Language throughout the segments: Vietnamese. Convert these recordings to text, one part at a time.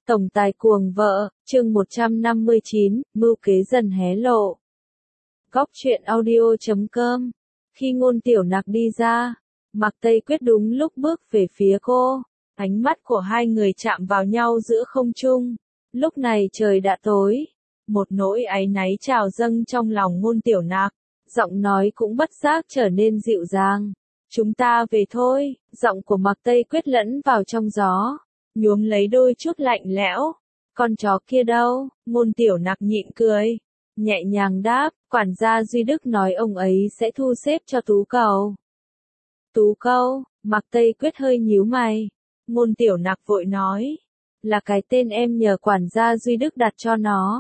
Tổng tài cuồng vợ, chương 159, mưu kế dần hé lộ. Góc truyện audio.com. Khi Ngôn Tiểu Nặc đi ra, Mạc Tây Quyết đúng lúc bước về phía cô. Ánh mắt của hai người chạm vào nhau giữa không trung. Lúc này trời đã tối. Một nỗi áy náy trào dâng trong lòng Ngôn Tiểu Nặc. Giọng nói cũng bất giác trở nên dịu dàng. Chúng ta về thôi, giọng của Mạc Tây Quyết lẫn vào trong gió. Nhuốm lấy đôi chút lạnh lẽo. Con chó kia đâu? Ngôn Tiểu Nặc nhịn cười. Nhẹ nhàng đáp, quản gia Duy Đức nói ông ấy sẽ thu xếp cho Tú Cầu. Tú Cầu, Mạc Tây Quyết hơi nhíu mày. Ngôn Tiểu Nặc vội nói. Là cái tên em nhờ quản gia Duy Đức đặt cho nó.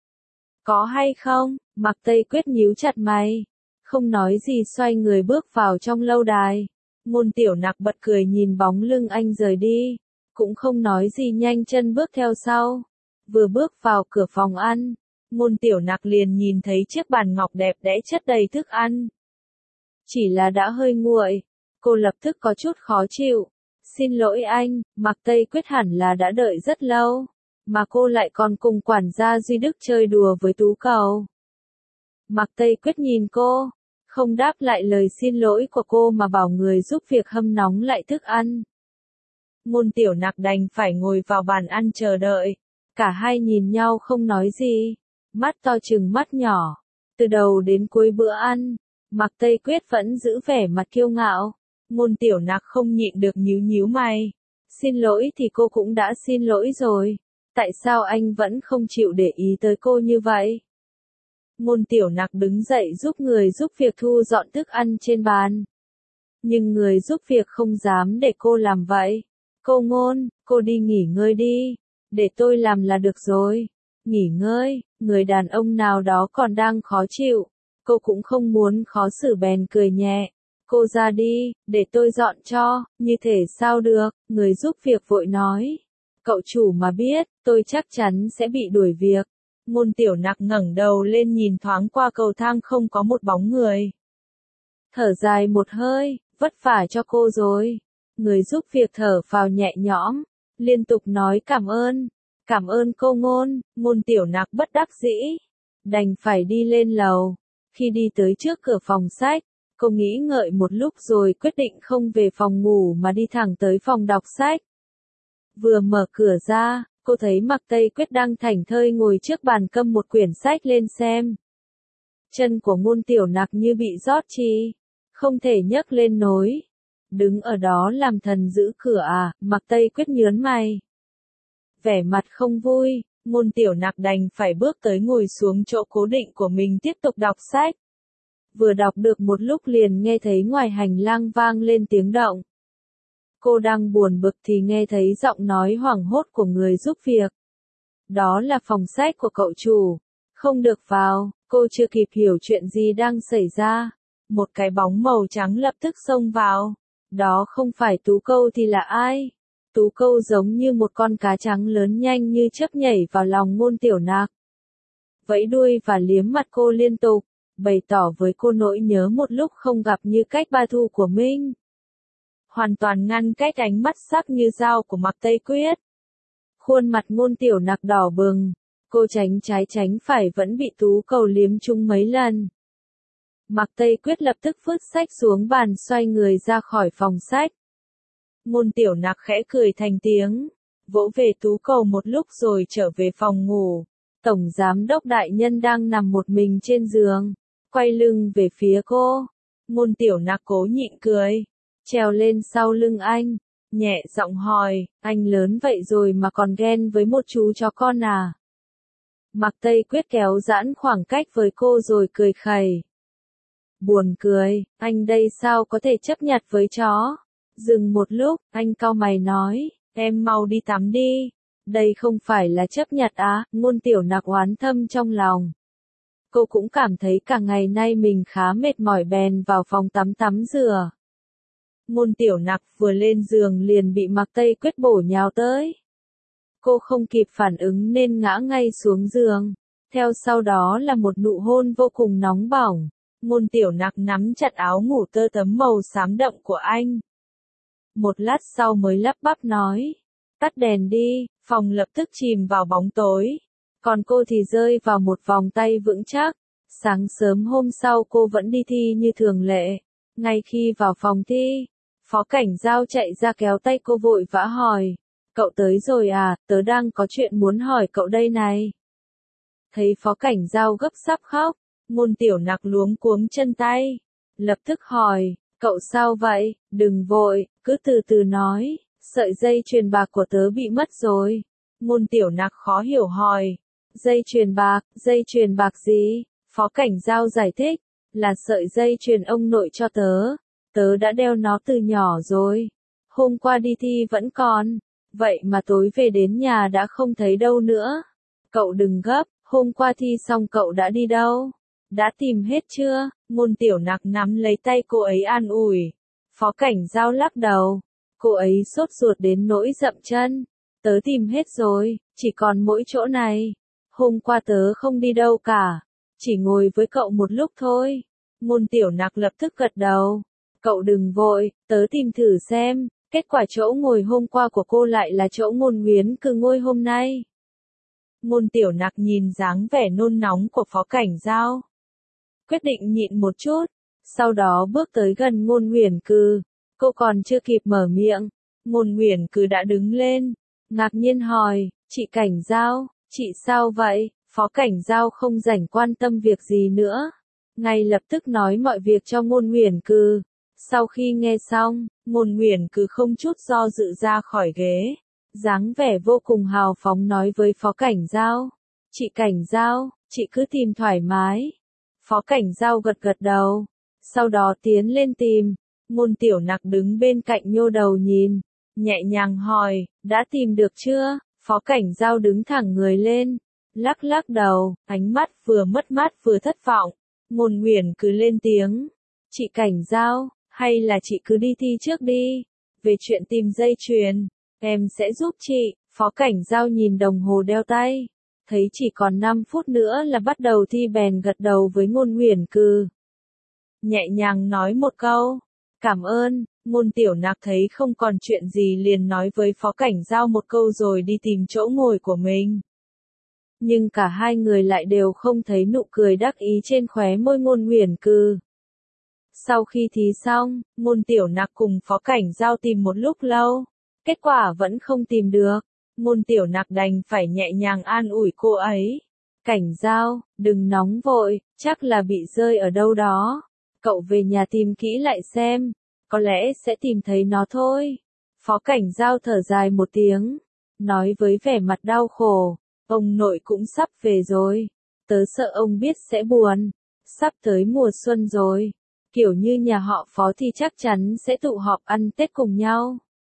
Có hay không? Mạc Tây Quyết nhíu chặt mày. Không nói gì xoay người bước vào trong lâu đài. Ngôn Tiểu Nặc bật cười nhìn bóng lưng anh rời đi. Cũng không nói gì nhanh chân bước theo sau. Vừa bước vào cửa phòng ăn, Ngôn Tiểu Nặc liền nhìn thấy chiếc bàn ngọc đẹp đẽ chất đầy thức ăn. Chỉ là đã hơi nguội, cô lập tức có chút khó chịu. Xin lỗi anh, Mạc Tây Quyết hẳn là đã đợi rất lâu, mà cô lại còn cùng quản gia Duy Đức chơi đùa với Tú Cầu. Mạc Tây Quyết nhìn cô, không đáp lại lời xin lỗi của cô mà bảo người giúp việc hâm nóng lại thức ăn. Ngôn Tiểu Nặc đành phải ngồi vào bàn ăn chờ đợi. Cả hai nhìn nhau không nói gì. Mắt to chừng mắt nhỏ. Từ đầu đến cuối bữa ăn, Mạc Tây Quyết vẫn giữ vẻ mặt kiêu ngạo. Ngôn Tiểu Nặc không nhịn được nhíu nhíu mày. Xin lỗi thì cô cũng đã xin lỗi rồi. Tại sao anh vẫn không chịu để ý tới cô như vậy? Ngôn Tiểu Nặc đứng dậy giúp người giúp việc thu dọn thức ăn trên bàn. Nhưng người giúp việc không dám để cô làm vậy. Cô Ngôn, cô đi nghỉ ngơi đi. Để tôi làm là được rồi. Nghỉ ngơi, người đàn ông nào đó còn đang khó chịu. Cô cũng không muốn khó xử bèn cười nhẹ. Cô ra đi, để tôi dọn cho. Như thể sao được, người giúp việc vội nói. Cậu chủ mà biết, tôi chắc chắn sẽ bị đuổi việc. Ngôn Tiểu Nặc ngẩng đầu lên nhìn thoáng qua cầu thang không có một bóng người. Thở dài một hơi, vất vả cho cô rồi. Người giúp việc thở phào nhẹ nhõm, liên tục nói cảm ơn cô Ngôn. Ngôn Tiểu Nặc bất đắc dĩ, đành phải đi lên lầu. Khi đi tới trước cửa phòng sách, cô nghĩ ngợi một lúc rồi quyết định không về phòng ngủ mà đi thẳng tới phòng đọc sách. Vừa mở cửa ra, cô thấy Mạc Tây Quyết đang thảnh thơi ngồi trước bàn câm một quyển sách lên xem. Chân của Ngôn Tiểu Nặc như bị rót chi, không thể nhấc lên nổi. Đứng ở đó làm thần giữ cửa à? Mạc Tây Quyết nhớn mày. Vẻ mặt không vui, Ngôn Tiểu Nặc đành phải bước tới ngồi xuống chỗ cố định của mình tiếp tục đọc sách. Vừa đọc được một lúc liền nghe thấy ngoài hành lang vang lên tiếng động. Cô đang buồn bực thì nghe thấy giọng nói hoảng hốt của người giúp việc. Đó là phòng sách của cậu chủ. Không được vào, cô chưa kịp hiểu chuyện gì đang xảy ra. Một cái bóng màu trắng lập tức xông vào. Đó không phải Tú Cầu thì là ai? Tú Cầu giống như một con cá trắng lớn nhanh như chớp nhảy vào lòng Ngôn Tiểu Nặc. Vẫy đuôi và liếm mặt cô liên tục, bày tỏ với cô nỗi nhớ một lúc không gặp như cách ba thu của mình. Hoàn toàn ngăn cách ánh mắt sắc như dao của Mạc Tây Quyết. Khuôn mặt Ngôn Tiểu Nặc đỏ bừng, cô tránh trái tránh phải vẫn bị Tú Cầu liếm trúng mấy lần. Mạc Tây Quyết lập tức vứt sách xuống bàn xoay người ra khỏi phòng sách. Ngôn Tiểu Nặc khẽ cười thành tiếng, vỗ về Tú Cầu một lúc rồi trở về phòng ngủ. Tổng giám đốc đại nhân đang nằm một mình trên giường, quay lưng về phía cô. Ngôn Tiểu Nặc cố nhịn cười, trèo lên sau lưng anh, nhẹ giọng hỏi, anh lớn vậy rồi mà còn ghen với một chú chó con à? Mạc Tây Quyết kéo giãn khoảng cách với cô rồi cười khẩy. Buồn cười, anh đây sao có thể chấp nhặt với chó? Dừng một lúc, anh cau mày nói, em mau đi tắm đi. Đây không phải là chấp nhặt á? Ngôn Tiểu Nặc oán thâm trong lòng. Cô cũng cảm thấy cả ngày nay mình khá mệt mỏi bèn vào phòng tắm rửa. Ngôn Tiểu Nặc vừa lên giường liền bị Mạc Tây Quyết bổ nhào tới. Cô không kịp phản ứng nên ngã ngay xuống giường. Theo sau đó là một nụ hôn vô cùng nóng bỏng. Ngôn Tiểu Nặc nắm chặt áo ngủ tơ tấm màu xám đậm của anh. Một lát sau mới lắp bắp nói. Tắt đèn đi, phòng lập tức chìm vào bóng tối. Còn cô thì rơi vào một vòng tay vững chắc. Sáng sớm hôm sau cô vẫn đi thi như thường lệ. Ngay khi vào phòng thi, Phó Cảnh Giao chạy ra kéo tay cô vội vã hỏi. Cậu tới rồi à, tớ đang có chuyện muốn hỏi cậu đây này. Thấy Phó Cảnh Giao gấp sắp khóc, Ngôn Tiểu Nặc luống cuống chân tay. Lập tức hỏi, cậu sao vậy, đừng vội, cứ từ từ nói, sợi dây chuyền bạc của tớ bị mất rồi. Ngôn Tiểu Nặc khó hiểu hỏi, dây chuyền bạc gì? Phó Cảnh Giao giải thích, là sợi dây chuyền ông nội cho tớ đã đeo nó từ nhỏ rồi. Hôm qua đi thi vẫn còn, vậy mà tối về đến nhà đã không thấy đâu nữa. Cậu đừng gấp, hôm qua thi xong cậu đã đi đâu? Đã tìm hết chưa? Ngôn Tiểu Nặc nắm lấy tay cô ấy an ủi. Phó Cảnh Giao lắc đầu. Cô ấy sốt ruột đến nỗi dậm chân. Tớ tìm hết rồi, chỉ còn mỗi chỗ này. Hôm qua tớ không đi đâu cả. Chỉ ngồi với cậu một lúc thôi. Ngôn Tiểu Nặc lập tức gật đầu. Cậu đừng vội, tớ tìm thử xem. Kết quả chỗ ngồi hôm qua của cô lại là chỗ Ngôn Nguyến Cừ ngồi hôm nay. Ngôn Tiểu Nặc nhìn dáng vẻ nôn nóng của Phó Cảnh Giao. Quyết định nhịn một chút, sau đó bước tới gần Ngôn Nguyển Cừ. Cô còn chưa kịp mở miệng, Ngôn Nguyển Cừ đã đứng lên, ngạc nhiên hỏi, chị Cảnh Giao, chị sao vậy? Phó Cảnh Giao không rảnh quan tâm việc gì nữa, ngay lập tức nói mọi việc cho Ngôn Nguyển Cừ. Sau khi nghe xong, Ngôn Nguyển Cừ không chút do dự ra khỏi ghế, dáng vẻ vô cùng hào phóng nói với Phó Cảnh Giao, chị Cảnh Giao, chị cứ tìm thoải mái. Phó Cảnh Giao gật gật đầu, sau đó tiến lên tìm. Ngôn Tiểu Nặc đứng bên cạnh nhô đầu nhìn, nhẹ nhàng hỏi, đã tìm được chưa? Phó Cảnh Giao đứng thẳng người lên, lắc lắc đầu, ánh mắt vừa mất mát vừa thất vọng. Ngôn Nguyển cứ lên tiếng, chị Cảnh Giao, hay là chị cứ đi thi trước đi, về chuyện tìm dây chuyền, em sẽ giúp chị. Phó Cảnh Giao nhìn đồng hồ đeo tay, thấy chỉ còn 5 phút nữa là bắt đầu thi bèn gật đầu với Ngôn Nguyển Cừ. Nhẹ nhàng nói một câu, cảm ơn. Ngôn Tiểu Nặc thấy không còn chuyện gì liền nói với Phó Cảnh Giao một câu rồi đi tìm chỗ ngồi của mình. Nhưng cả hai người lại đều không thấy nụ cười đắc ý trên khóe môi Ngôn Nguyển Cừ. Sau khi thi xong, Ngôn Tiểu Nặc cùng Phó Cảnh Giao tìm một lúc lâu, kết quả vẫn không tìm được. Ngôn Tiểu Nặc đành phải nhẹ nhàng an ủi cô ấy. Cảnh Giao, đừng nóng vội, chắc là bị rơi ở đâu đó. Cậu về nhà tìm kỹ lại xem, có lẽ sẽ tìm thấy nó thôi. Phó Cảnh Giao thở dài một tiếng, nói với vẻ mặt đau khổ, ông nội cũng sắp về rồi. Tớ sợ ông biết sẽ buồn, sắp tới mùa xuân rồi. Kiểu như nhà họ Phó thì chắc chắn sẽ tụ họp ăn Tết cùng nhau.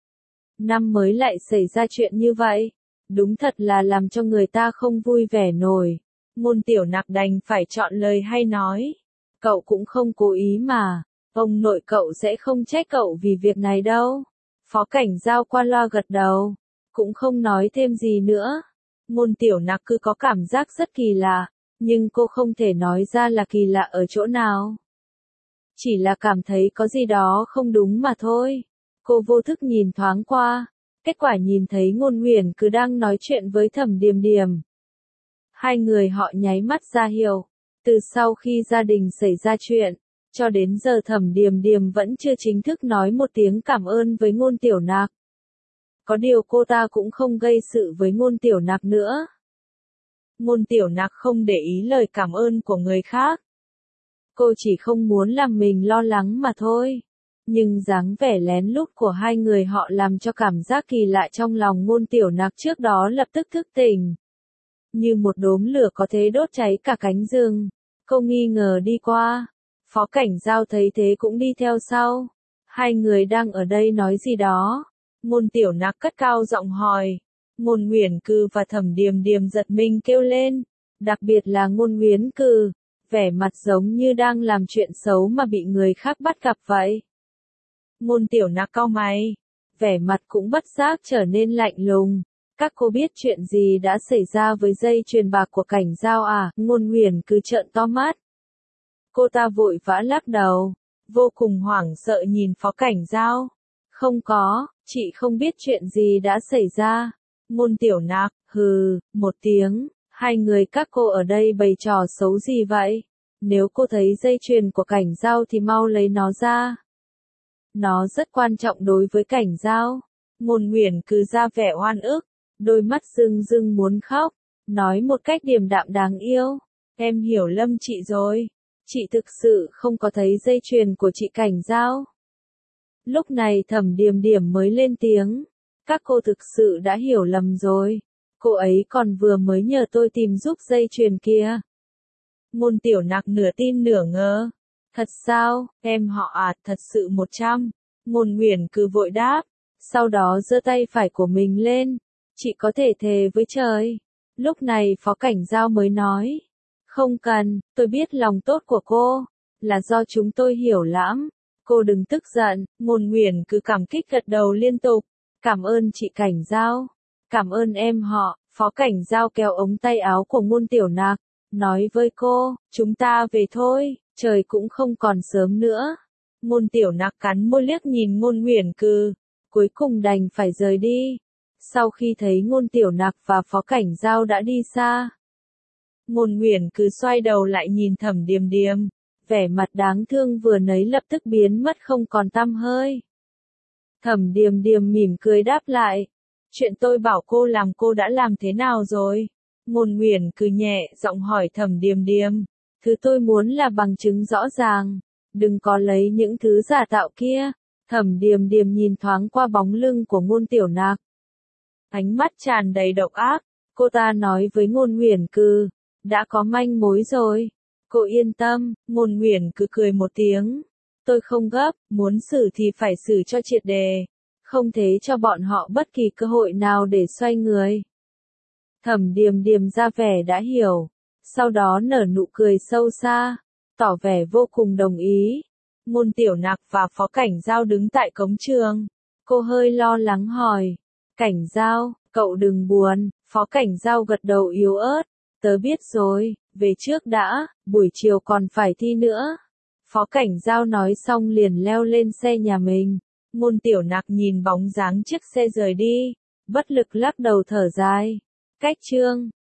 Năm mới lại xảy ra chuyện như vậy, đúng thật là làm cho người ta không vui vẻ nổi. Ngôn Tiểu Nặc đành phải chọn lời hay nói. Cậu cũng không cố ý mà, ông nội cậu sẽ không trách cậu vì việc này đâu. Phó Cảnh Giao qua loa gật đầu, cũng không nói thêm gì nữa. Ngôn Tiểu Nặc cứ có cảm giác rất kỳ lạ, nhưng cô không thể nói ra là kỳ lạ ở chỗ nào. Chỉ là cảm thấy có gì đó không đúng mà thôi. Cô vô thức nhìn thoáng qua, kết quả nhìn thấy Ngôn Nguyển Cừ đang nói chuyện với Thẩm Điềm Điềm. Hai người họ nháy mắt ra hiệu, từ sau khi gia đình xảy ra chuyện, cho đến giờ Thẩm Điềm Điềm vẫn chưa chính thức nói một tiếng cảm ơn với Ngôn Tiểu Nặc. Có điều cô ta cũng không gây sự với Ngôn Tiểu Nặc nữa. Ngôn Tiểu Nặc không để ý lời cảm ơn của người khác. Cô chỉ không muốn làm mình lo lắng mà thôi. Nhưng dáng vẻ lén lút của hai người họ làm cho cảm giác kỳ lạ trong lòng Ngôn Tiểu Nặc trước đó lập tức thức tỉnh. Như một đốm lửa có thể đốt cháy cả cánh rừng. Cô nghi ngờ đi qua. Phó Cảnh Giao thấy thế cũng đi theo sau. Hai người đang ở đây nói gì đó. Ngôn Tiểu Nặc cất cao giọng hỏi. Ngôn Nguyển Cừ và Thẩm Điềm Điềm giật mình kêu lên. Đặc biệt là Ngôn Nguyển Cừ, vẻ mặt giống như đang làm chuyện xấu mà bị người khác bắt gặp vậy. Ngôn Tiểu Nặc cau mày, vẻ mặt cũng bất giác trở nên lạnh lùng. Các cô biết chuyện gì đã xảy ra với dây chuyền bạc của Cảnh Giao à? Ngôn Nguyển Cừ trợn to mắt. Cô ta vội vã lắc đầu, vô cùng hoảng sợ nhìn Phó Cảnh Giao. Không có, chị không biết chuyện gì đã xảy ra. Ngôn Tiểu Nặc, hừ, một tiếng, hai người các cô ở đây bày trò xấu gì vậy? Nếu cô thấy dây chuyền của Cảnh Giao thì mau lấy nó ra. Nó rất quan trọng đối với Cảnh Giao. Ngôn Nguyền cứ ra vẻ oan ức, đôi mắt rưng rưng muốn khóc, nói một cách điềm đạm đáng yêu. Em hiểu lầm chị rồi. Chị thực sự không có thấy dây chuyền của chị Cảnh Giao. Lúc này Thẩm Điềm Điềm mới lên tiếng. Các cô thực sự đã hiểu lầm rồi. Cô ấy còn vừa mới nhờ tôi tìm giúp dây chuyền kia. Ngôn Tiểu Nặc nửa tin nửa ngờ. Thật sao, em họ à, thật sự 100. Ngôn Nguyền cứ vội đáp. Sau đó giơ tay phải của mình lên. Chị có thể thề với trời. Lúc này Phó Cảnh Giao mới nói. Không cần, tôi biết lòng tốt của cô. Là do chúng tôi hiểu lắm. Cô đừng tức giận. Ngôn Nguyền cứ cảm kích gật đầu liên tục. Cảm ơn chị Cảnh Giao. Cảm ơn em họ. Phó Cảnh Giao kéo ống tay áo của Ngôn Tiểu Nặc. Nói với cô, chúng ta về thôi, trời cũng không còn sớm nữa. Ngôn Tiểu Nặc cắn môi liếc nhìn Ngôn Nguyền Cừ, cuối cùng đành phải rời đi. Sau khi thấy Ngôn Tiểu Nặc và Phó Cảnh Giao đã đi xa, Ngôn Nguyền Cừ xoay đầu lại nhìn Thẩm Điềm Điềm, vẻ mặt đáng thương vừa nấy lập tức biến mất không còn tăm hơi. Thẩm Điềm Điềm mỉm cười đáp lại, chuyện tôi bảo cô làm cô đã làm thế nào rồi? Ngôn Nguyền Cừ nhẹ giọng hỏi Thẩm Điềm Điềm, thứ tôi muốn là bằng chứng rõ ràng, đừng có lấy những thứ giả tạo kia. Thẩm Điềm Điềm nhìn thoáng qua bóng lưng của Ngôn Tiểu Nặc, ánh mắt tràn đầy độc ác. Cô ta nói với Ngôn Nguyền Cừ, đã có manh mối rồi. Cô yên tâm. Ngôn Nguyền Cừ cười một tiếng, tôi không gấp, muốn xử thì phải xử cho triệt đề, không thế cho bọn họ bất kỳ cơ hội nào để xoay người. Thẩm Điềm Điềm ra vẻ đã hiểu, sau đó nở nụ cười sâu xa, tỏ vẻ vô cùng đồng ý. Ngôn Tiểu Nặc và Phó Cảnh Giao đứng tại cổng trường. Cô hơi lo lắng hỏi, Cảnh Giao, cậu đừng buồn. Phó Cảnh Giao gật đầu yếu ớt, tớ biết rồi, về trước đã, buổi chiều còn phải thi nữa. Phó Cảnh Giao nói xong liền leo lên xe nhà mình. Ngôn Tiểu Nặc nhìn bóng dáng chiếc xe rời đi, bất lực lắc đầu thở dài. Cách chương